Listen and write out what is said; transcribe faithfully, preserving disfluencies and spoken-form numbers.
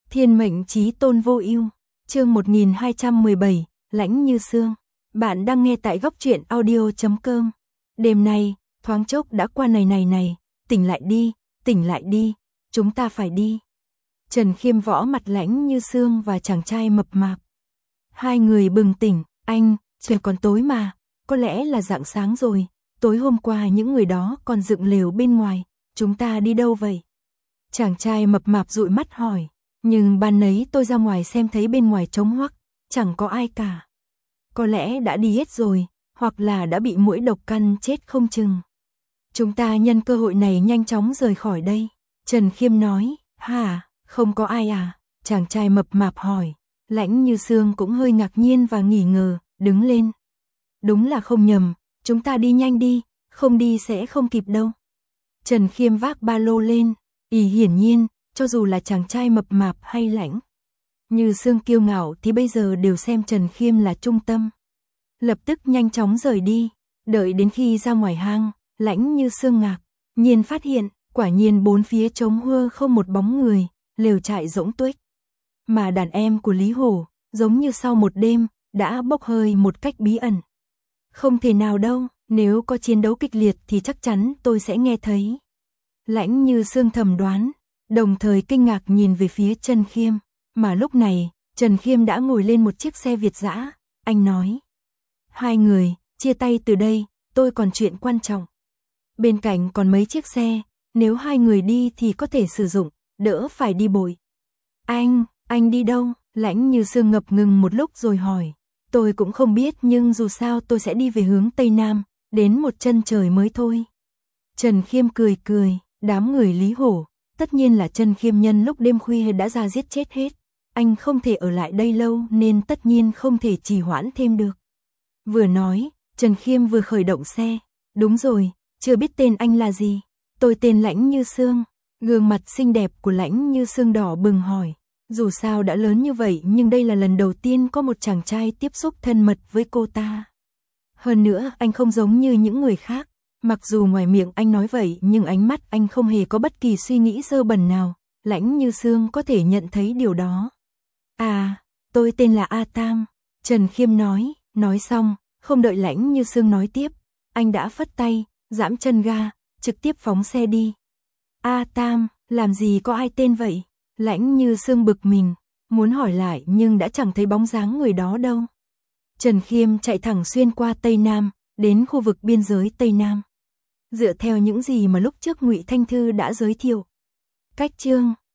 Thiên mệnh chí tôn vô ưu, chương một nghìn hai trăm mười bảy, Lãnh Như Sương. Bạn đang nghe tại góc truyện audio chấm com. Đêm nay, thoáng chốc đã qua này này này, tỉnh lại đi, tỉnh lại đi, chúng ta phải đi. Trần Khiêm võ mặt Lãnh Như Sương và chàng trai mập mạp. Hai người bừng tỉnh, anh, trời còn tối mà, có lẽ là rạng sáng rồi, tối hôm qua những người đó còn dựng lều bên ngoài, chúng ta đi đâu vậy? Chàng trai mập mạp dụi mắt hỏi, nhưng ban nấy tôi ra ngoài xem thấy bên ngoài trống hoắc, chẳng có ai cả. Có lẽ đã đi hết rồi, hoặc là đã bị muỗi độc căn chết không chừng. Chúng ta nhân cơ hội này nhanh chóng rời khỏi đây. Trần Khiêm nói, hả, không có ai à? Chàng trai mập mạp hỏi. Lãnh Như Sương cũng hơi ngạc nhiên và nghi ngờ, đứng lên. Đúng là không nhầm, chúng ta đi nhanh đi, không đi sẽ không kịp đâu. Trần Khiêm vác ba lô lên, ý hiển nhiên, cho dù là chàng trai mập mạp hay Lãnh Như Sương kiêu ngạo thì bây giờ đều xem Trần Khiêm là trung tâm. Lập tức nhanh chóng rời đi, đợi đến khi ra ngoài hang, Lãnh Như Sương ngạc nhiên phát hiện, quả nhiên bốn phía trống huơ không một bóng người, lều trại rỗng tuếch. Mà đàn em của Lý Hổ, giống như sau một đêm, đã bốc hơi một cách bí ẩn. Không thể nào đâu, nếu có chiến đấu kịch liệt thì chắc chắn tôi sẽ nghe thấy. Lãnh Như Sương thầm đoán, đồng thời kinh ngạc nhìn về phía Trần Khiêm, mà lúc này, Trần Khiêm đã ngồi lên một chiếc xe Việt dã, anh nói. Hai người, chia tay từ đây, tôi còn chuyện quan trọng. Bên cạnh còn mấy chiếc xe, nếu hai người đi thì có thể sử dụng, đỡ phải đi bội. Anh, anh đi đâu? Lãnh Như Sương ngập ngừng một lúc rồi hỏi. Tôi cũng không biết nhưng dù sao tôi sẽ đi về hướng Tây Nam, đến một chân trời mới thôi. Trần Khiêm cười cười, đám người Lý Hổ, tất nhiên là Trần Khiêm nhân lúc đêm khuya đã ra giết chết hết. Anh không thể ở lại đây lâu nên tất nhiên không thể trì hoãn thêm được. Vừa nói, Trần Khiêm vừa khởi động xe. Đúng rồi, chưa biết tên anh là gì. Tôi tên Lãnh Như Sương. Gương mặt xinh đẹp của Lãnh Như Sương đỏ bừng hỏi. Dù sao đã lớn như vậy nhưng đây là lần đầu tiên có một chàng trai tiếp xúc thân mật với cô ta. Hơn nữa anh không giống như những người khác. Mặc dù ngoài miệng anh nói vậy nhưng ánh mắt anh không hề có bất kỳ suy nghĩ dơ bẩn nào. Lãnh Như Sương có thể nhận thấy điều đó. À, tôi tên là A Tam. Trần Khiêm nói, nói xong, không đợi Lãnh Như Sương nói tiếp. Anh đã phất tay, giẫm chân ga, trực tiếp phóng xe đi. A Tam, làm gì có ai tên vậy? Lãnh Như Sương bực mình, muốn hỏi lại nhưng đã chẳng thấy bóng dáng người đó đâu. Trần Khiêm chạy thẳng xuyên qua Tây Nam, đến khu vực biên giới Tây Nam. Dựa theo những gì mà lúc trước Ngụy Thanh Thư đã giới thiệu. Cách chương